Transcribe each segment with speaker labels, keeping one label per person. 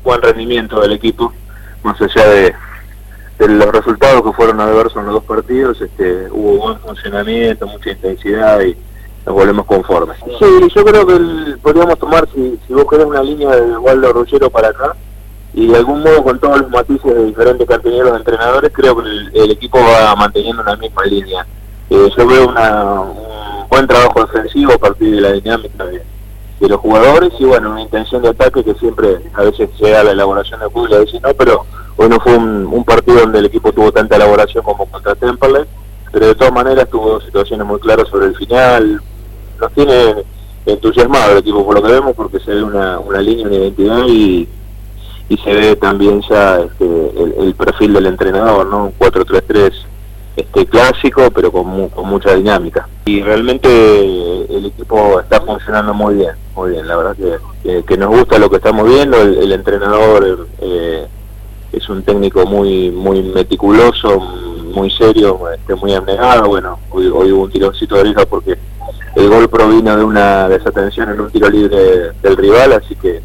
Speaker 1: buen rendimiento del equipo, más allá de los resultados que fueron adversos en los dos partidos. Hubo buen funcionamiento, mucha intensidad y nos volvemos conformes. Sí, yo creo que podríamos tomar, si vos querés, una línea de Waldo Ruggiero para acá, y de algún modo con todos los matices de diferentes que han tenido los entrenadores, creo que el equipo va manteniendo una misma línea. Yo veo un buen trabajo defensivo a partir de la dinámica de los jugadores, y bueno, una intención de ataque que siempre a veces llega a la elaboración de fútbol, a veces no, pero hoy no fue un partido donde el equipo tuvo tanta elaboración como contra Temperley, pero de todas maneras tuvo situaciones muy claras sobre el final. Nos tiene entusiasmado el equipo por lo que vemos, porque se ve una línea, una identidad, y se ve también ya el perfil del entrenador, ¿no? Un 4-3-3 clásico, pero con mucha dinámica. Y realmente el equipo está funcionando muy bien, la verdad que nos gusta lo que estamos viendo. El entrenador es un técnico muy meticuloso, muy serio, muy abnegado. Bueno, hoy hubo un tironcito de oreja porque el gol provino de una desatención en un tiro libre del rival, así que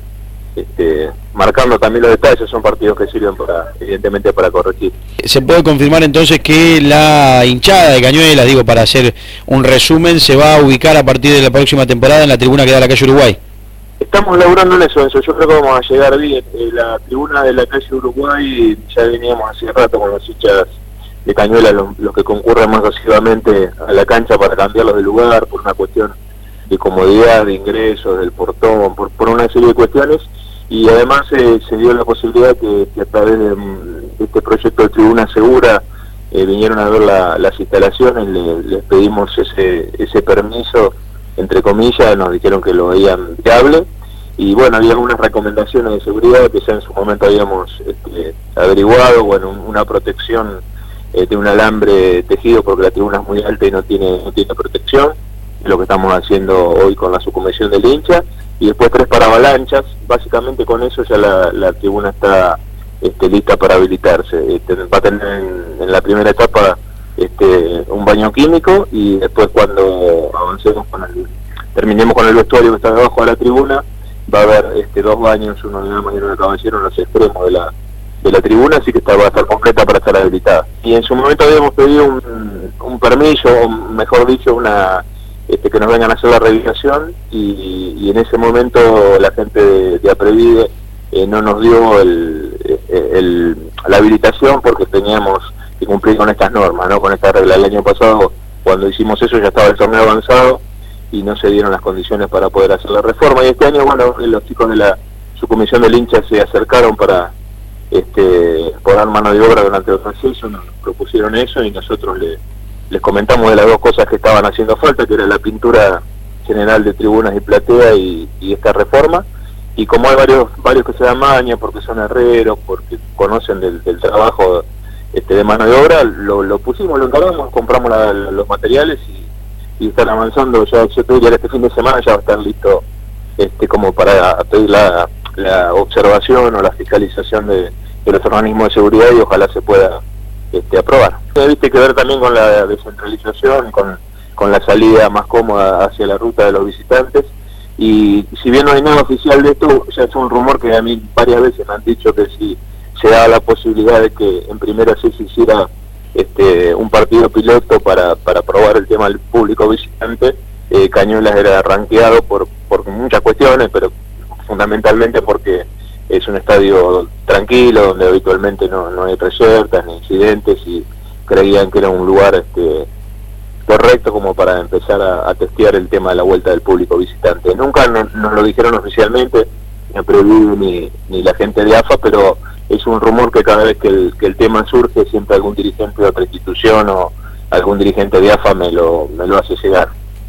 Speaker 1: marcando también los detalles. Son partidos que sirven evidentemente para corregir.
Speaker 2: ¿Se puede confirmar entonces que la hinchada de Cañuelas, para hacer un resumen, se va a ubicar a partir de la próxima temporada en la tribuna que da la calle Uruguay?
Speaker 1: Estamos laburando en eso, yo creo que vamos a llegar bien. La tribuna de la calle Uruguay ya veníamos hace rato con los hinchas de Cañuelas, los que concurren más asiduamente a la cancha para cambiarlos de lugar, por una cuestión de comodidad, de ingresos, del portón, por una serie de cuestiones. Y además se dio la posibilidad que a través de este proyecto de Tribuna Segura vinieron a ver las instalaciones, les pedimos ese permiso, entre comillas, nos dijeron que lo veían viable, y bueno, había algunas recomendaciones de seguridad que ya en su momento habíamos averiguado. Bueno, una protección de un alambre tejido, porque la tribuna es muy alta y no tiene protección, es lo que estamos haciendo hoy con la subcomisión del hincha. Y después 3 paravalanchas. Básicamente con eso ya la tribuna está lista para habilitarse. Va a tener en la primera etapa un baño químico, y después cuando terminemos con el vestuario que está debajo de la tribuna, va a haber 2 baños, uno de dama y uno de caballero, en los extremos de la tribuna, así que va a estar completa para estar habilitada. Y en su momento habíamos pedido un permiso, o mejor dicho, que nos vengan a hacer la revisación, y en ese momento la gente de Aprevide no nos dio la habilitación, porque teníamos que cumplir con estas normas, ¿no? Con esta regla. El año pasado, cuando hicimos eso, ya estaba el torneo avanzado y no se dieron las condiciones para poder hacer la reforma, y este año, bueno, los chicos de la subcomisión del hincha se acercaron para poner mano de obra durante el proceso, nos propusieron eso, y nosotros les comentamos de las 2 cosas que estaban haciendo falta, que era la pintura general de tribunas y platea y esta reforma. Y como hay varios que se dan maña, porque son herreros, porque conocen del trabajo de mano de obra, lo pusimos, lo encargamos, compramos los materiales y están avanzando. Yo te diría que este fin de semana ya va a estar listo como para pedir la observación o la fiscalización de los organismos de seguridad, y ojalá se pueda aprobar. Viste que ver también con la descentralización, con la salida más cómoda hacia la ruta de los visitantes. Y si bien no hay nada oficial de esto, ya es un rumor que a mí varias veces me han dicho que si se da la posibilidad de que en primera sí se hiciera un partido piloto para probar el tema del público visitante, Cañuelas era rankeado por muchas cuestiones, pero fundamentalmente porque es un estadio tranquilo, donde habitualmente no hay reyertas ni incidentes, y creían que era un lugar correcto como para empezar a testear el tema de la vuelta del público visitante. Nunca nos lo dijeron oficialmente, ni Aprevide ni la gente de AFA, pero es un rumor que cada vez que el tema surge, siempre algún dirigente de otra institución o algún dirigente de AFA me lo hace llegar.